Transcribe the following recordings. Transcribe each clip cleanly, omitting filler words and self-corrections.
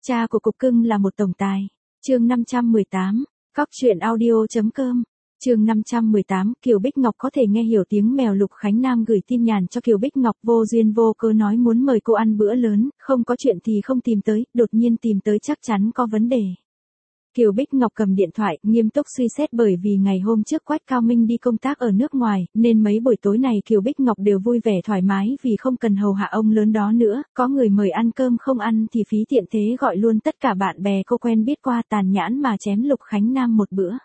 Cha của cục cưng là một tổng tài. Chương 518. Cóc truyện audio.com. Chương 518, Kiều Bích Ngọc có thể nghe hiểu tiếng mèo. Lục Khánh Nam gửi tin nhắn cho Kiều Bích Ngọc vô duyên vô cớ nói muốn mời cô ăn bữa lớn, không có chuyện thì không tìm tới, đột nhiên tìm tới chắc chắn có vấn đề. Kiều Bích Ngọc cầm điện thoại, nghiêm túc suy xét bởi vì ngày hôm trước Quách Cao Minh đi công tác ở nước ngoài, nên mấy buổi tối này Kiều Bích Ngọc đều vui vẻ thoải mái vì không cần hầu hạ ông lớn đó nữa, có người mời ăn cơm không ăn thì phí tiện thế gọi luôn tất cả bạn bè cô quen biết qua, tàn nhãn mà chém Lục Khánh Nam một bữa.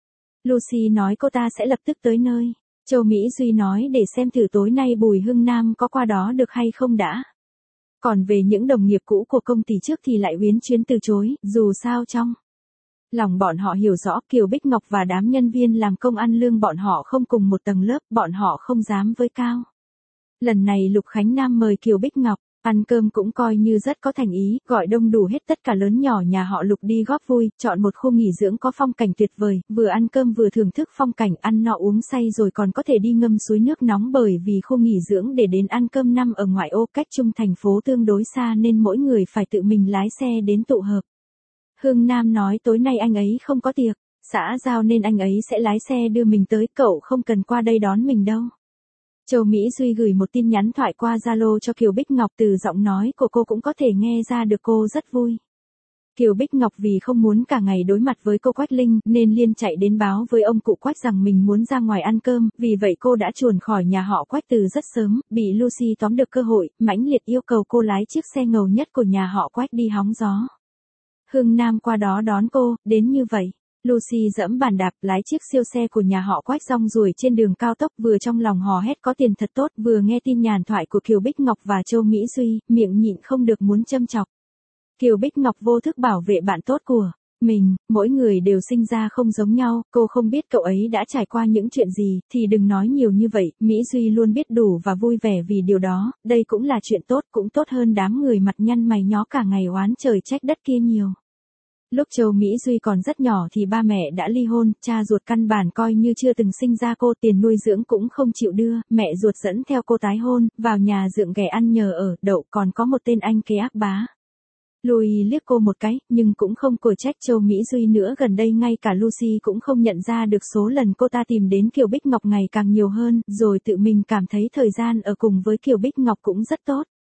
Lucy nói cô ta sẽ lập tức tới nơi. Châu Mỹ Duy nói để xem thử tối nay Bùi Hưng Nam có qua đó được hay không đã. Còn về những đồng nghiệp cũ của công ty trước thì lại uyến chuyến từ chối, dù sao trong lòng bọn họ hiểu rõ Kiều Bích Ngọc và đám nhân viên làm công ăn lương bọn họ không cùng một tầng lớp, bọn họ không dám với cao. Lần này Lục Khánh Nam mời Kiều Bích Ngọc ăn cơm cũng coi như rất có thành ý, gọi đông đủ hết tất cả lớn nhỏ nhà họ Lục đi góp vui, chọn một khu nghỉ dưỡng có phong cảnh tuyệt vời, vừa ăn cơm vừa thưởng thức phong cảnh, ăn no uống say rồi còn có thể đi ngâm suối nước nóng, bởi vì khu nghỉ dưỡng để đến ăn cơm nằm ở ngoại ô cách trung thành phố tương đối xa nên mỗi người phải tự mình lái xe đến tụ hợp. Hưng Nam nói tối nay anh ấy không có tiệc, xã giao nên anh ấy sẽ lái xe đưa mình tới, cậu không cần qua đây đón mình đâu. Châu Mỹ Duy gửi một tin nhắn thoại qua Zalo cho Kiều Bích Ngọc, từ giọng nói của cô cũng có thể nghe ra được cô rất vui. Kiều Bích Ngọc vì không muốn cả ngày đối mặt với cô Quách Linh nên liên chạy đến báo với ông cụ Quách rằng mình muốn ra ngoài ăn cơm, vì vậy cô đã chuồn khỏi nhà họ Quách từ rất sớm, bị Lucy tóm được cơ hội, mãnh liệt yêu cầu cô lái chiếc xe ngầu nhất của nhà họ Quách đi hóng gió. Hưng Nam qua đó đón cô, đến như vậy. Lucy dẫm bàn đạp lái chiếc siêu xe của nhà họ Quách rong ruổi trên đường cao tốc, vừa trong lòng hò hét có tiền thật tốt, vừa nghe tin nhắn thoại của Kiều Bích Ngọc và Châu Mỹ Duy, miệng nhịn không được muốn châm chọc. Kiều Bích Ngọc vô thức bảo vệ bạn tốt của mình, mỗi người đều sinh ra không giống nhau, cô không biết cậu ấy đã trải qua những chuyện gì, thì đừng nói nhiều như vậy, Mỹ Duy luôn biết đủ và vui vẻ vì điều đó, đây cũng là chuyện tốt, cũng tốt hơn đám người mặt nhăn mày nhó cả ngày oán trời trách đất kia nhiều. Lúc Châu Mỹ Duy còn rất nhỏ thì ba mẹ đã ly hôn, cha ruột căn bản coi như chưa từng sinh ra cô, tiền nuôi dưỡng cũng không chịu đưa, mẹ ruột dẫn theo cô tái hôn, vào nhà dượng ghẻ ăn nhờ ở, đậu còn có một tên anh kế ác bá. Louis liếc cô một cái, nhưng cũng không cổ trách Châu Mỹ Duy nữa, gần đây ngay cả Lucy cũng không nhận ra được số lần cô ta tìm đến Kiều Bích Ngọc ngày càng nhiều hơn, rồi tự mình cảm thấy thời gian ở cùng với Kiều Bích Ngọc cũng rất tốt.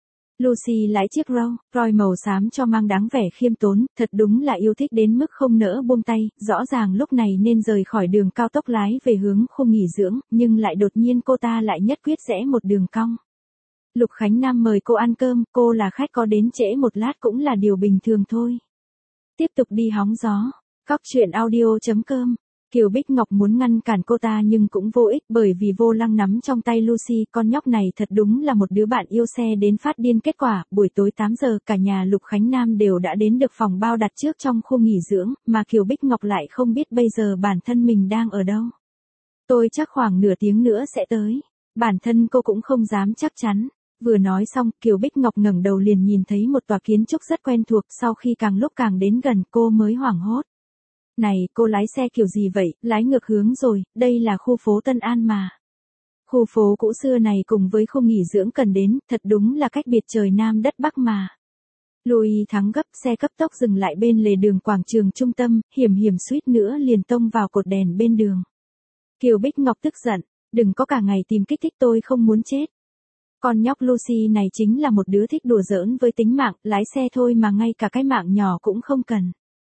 Lucy lái chiếc Rolls Royce màu xám cho mang đáng vẻ khiêm tốn, thật đúng là yêu thích đến mức không nỡ buông tay, rõ ràng lúc này nên rời khỏi đường cao tốc lái về hướng khu nghỉ dưỡng, nhưng lại đột nhiên cô ta lại nhất quyết rẽ một đường cong. Lục Khánh Nam mời cô ăn cơm, cô là khách có đến trễ một lát cũng là điều bình thường thôi. Tiếp tục đi hóng gió. Cóc truyện audio.com. Kiều Bích Ngọc muốn ngăn cản cô ta nhưng cũng vô ích, bởi vì vô lăng nắm trong tay Lucy, con nhóc này thật đúng là một đứa bạn yêu xe đến phát điên. Kết quả, buổi tối 8 giờ cả nhà Lục Khánh Nam đều đã đến được phòng bao đặt trước trong khu nghỉ dưỡng, mà Kiều Bích Ngọc lại không biết bây giờ bản thân mình đang ở đâu. Tôi chắc khoảng nửa tiếng nữa sẽ tới. Bản thân cô cũng không dám chắc chắn. Vừa nói xong, Kiều Bích Ngọc ngẩng đầu liền nhìn thấy một tòa kiến trúc rất quen thuộc, sau khi càng lúc càng đến gần cô mới hoảng hốt. Này, cô lái xe kiểu gì vậy, lái ngược hướng rồi, đây là khu phố Tân An mà. Khu phố cũ xưa này cùng với khu nghỉ dưỡng cần đến, thật đúng là cách biệt trời Nam đất Bắc mà. Louis thắng gấp, xe cấp tốc dừng lại bên lề đường quảng trường trung tâm, hiểm suýt nữa liền tông vào cột đèn bên đường. Kiều Bích Ngọc tức giận, đừng có cả ngày tìm kích thích, tôi không muốn chết. Con nhóc Lucy này chính là một đứa thích đùa giỡn với tính mạng, lái xe thôi mà ngay cả cái mạng nhỏ cũng không cần.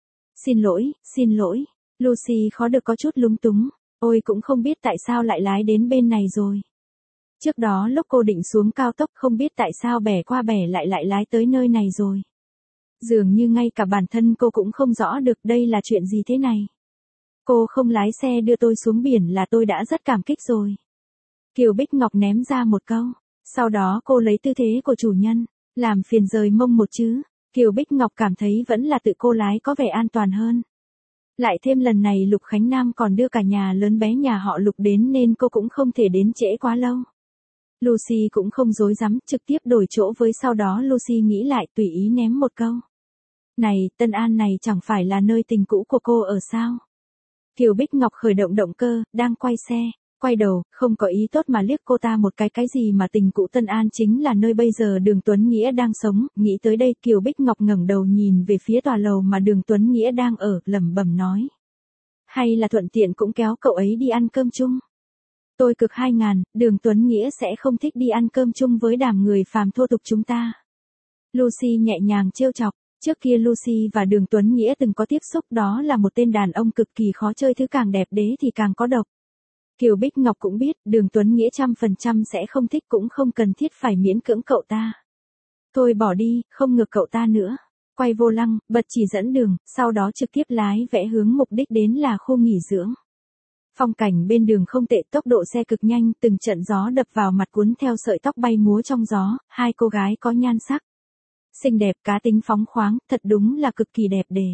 Xin lỗi, Lucy khó được có chút lúng túng, ôi cũng không biết tại sao lại lái đến bên này rồi. Trước đó lúc cô định xuống cao tốc không biết tại sao bẻ qua bẻ lại lái tới nơi này rồi. Dường như ngay cả bản thân cô cũng không rõ được đây là chuyện gì thế này. Cô không lái xe đưa tôi xuống biển là tôi đã rất cảm kích rồi. Kiều Bích Ngọc ném ra một câu, sau đó cô lấy tư thế của chủ nhân, làm phiền rời mông một chứ. Kiều Bích Ngọc cảm thấy vẫn là tự cô lái có vẻ an toàn hơn. Lại thêm lần này Lục Khánh Nam còn đưa cả nhà lớn bé nhà họ Lục đến nên cô cũng không thể đến trễ quá lâu. Lucy cũng không dối dám, trực tiếp đổi chỗ với, sau đó Lucy nghĩ lại tùy ý ném một câu. Này, Tân An này chẳng phải là nơi tình cũ của cô ở sao? Kiều Bích Ngọc khởi động động cơ, đang quay xe. quay đầu, không có ý tốt mà liếc cô ta một cái gì mà tình cũ Tân An chính là nơi bây giờ Đường Tuấn Nghĩa đang sống, nghĩ tới đây Kiều Bích Ngọc ngẩng đầu nhìn về phía tòa lầu mà Đường Tuấn Nghĩa đang ở, lẩm bẩm nói. Hay là thuận tiện cũng kéo cậu ấy đi ăn cơm chung. Tôi cực 2000, Đường Tuấn Nghĩa sẽ không thích đi ăn cơm chung với đám người phàm thô tục chúng ta. Lucy nhẹ nhàng trêu chọc. Trước kia Lucy và Đường Tuấn Nghĩa từng có tiếp xúc, đó là một tên đàn ông cực kỳ khó chơi, thứ càng đẹp đế thì càng có độc. Kiều Bích Ngọc cũng biết, Đường Tuấn Nghĩa 100% sẽ không thích, cũng không cần thiết phải miễn cưỡng cậu ta. Thôi bỏ đi, không ngược cậu ta nữa. Quay vô lăng, bật chỉ dẫn đường, sau đó trực tiếp lái vẽ hướng mục đích đến là khu nghỉ dưỡng. Phong cảnh bên đường không tệ, tốc độ xe cực nhanh, từng trận gió đập vào mặt cuốn theo sợi tóc bay múa trong gió, hai cô gái có nhan sắc xinh đẹp, cá tính phóng khoáng, thật đúng là cực kỳ đẹp đề.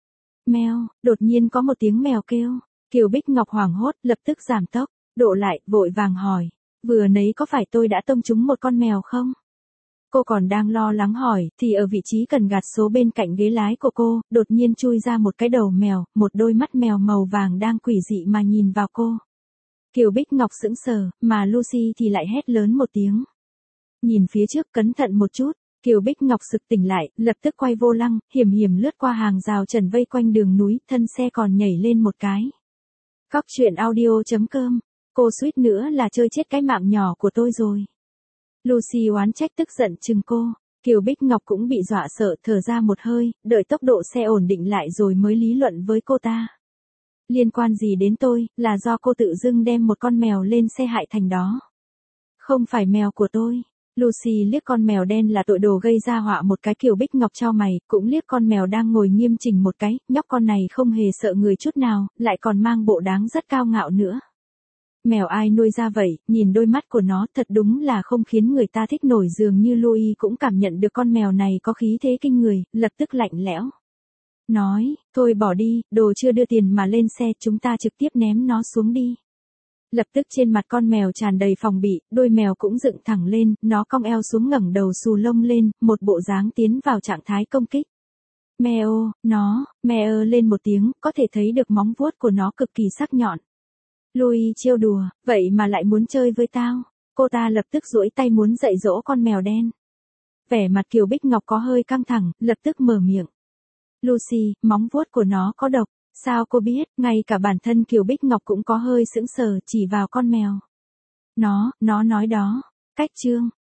Mèo, đột nhiên có một tiếng mèo kêu. Kiều Bích Ngọc hoảng hốt, lập tức giảm tốc, độ lại, vội vàng hỏi. Vừa nấy có phải tôi đã tông trúng một con mèo không? Cô còn đang lo lắng hỏi, thì ở vị trí cần gạt số bên cạnh ghế lái của cô, đột nhiên chui ra một cái đầu mèo, một đôi mắt mèo màu vàng đang quỷ dị mà nhìn vào cô. Kiều Bích Ngọc sững sờ, mà Lucy thì lại hét lớn một tiếng. Nhìn phía trước, cẩn thận một chút. Kiều Bích Ngọc sực tỉnh lại, lập tức quay vô lăng, hiểm hiểm lướt qua hàng rào trần vây quanh đường núi, thân xe còn nhảy lên một cái. Cóc truyện audio.com, cô suýt nữa là chơi chết cái mạng nhỏ của tôi rồi. Lucy oán trách tức giận chừng cô, Kiều Bích Ngọc cũng bị dọa sợ, thở ra một hơi, đợi tốc độ xe ổn định lại rồi mới lý luận với cô ta. Liên quan gì đến tôi, là do cô tự dưng đem một con mèo lên xe hại thành đó. Không phải mèo của tôi. Lucy liếc con mèo đen là tội đồ gây ra họa một cái, Kiều Bích Ngọc chau mày, cũng liếc con mèo đang ngồi nghiêm chỉnh một cái, nhóc con này không hề sợ người chút nào, lại còn mang bộ đáng rất cao ngạo nữa. Mèo ai nuôi ra vậy, nhìn đôi mắt của nó thật đúng là không khiến người ta thích nổi, dường như Louis cũng cảm nhận được con mèo này có khí thế kinh người, lập tức lạnh lẽo. Nói, thôi bỏ đi, đồ chưa đưa tiền mà lên xe, chúng ta trực tiếp ném nó xuống đi. Lập tức trên mặt con mèo tràn đầy phòng bị, đôi mèo cũng dựng thẳng lên, nó cong eo xuống ngẩng đầu xù lông lên, một bộ dáng tiến vào trạng thái công kích. Mèo, nó, mèo lên một tiếng, có thể thấy được móng vuốt của nó cực kỳ sắc nhọn. Louis trêu đùa, vậy mà lại muốn chơi với tao. Cô ta lập tức duỗi tay muốn dạy dỗ con mèo đen. Vẻ mặt Kiều Bích Ngọc có hơi căng thẳng, lập tức mở miệng. Lucy, móng vuốt của nó có độc. Sao cô biết, ngay cả bản thân Kiều Bích Ngọc cũng có hơi sững sờ, chỉ vào con mèo. Nó nói đó. Cách chương.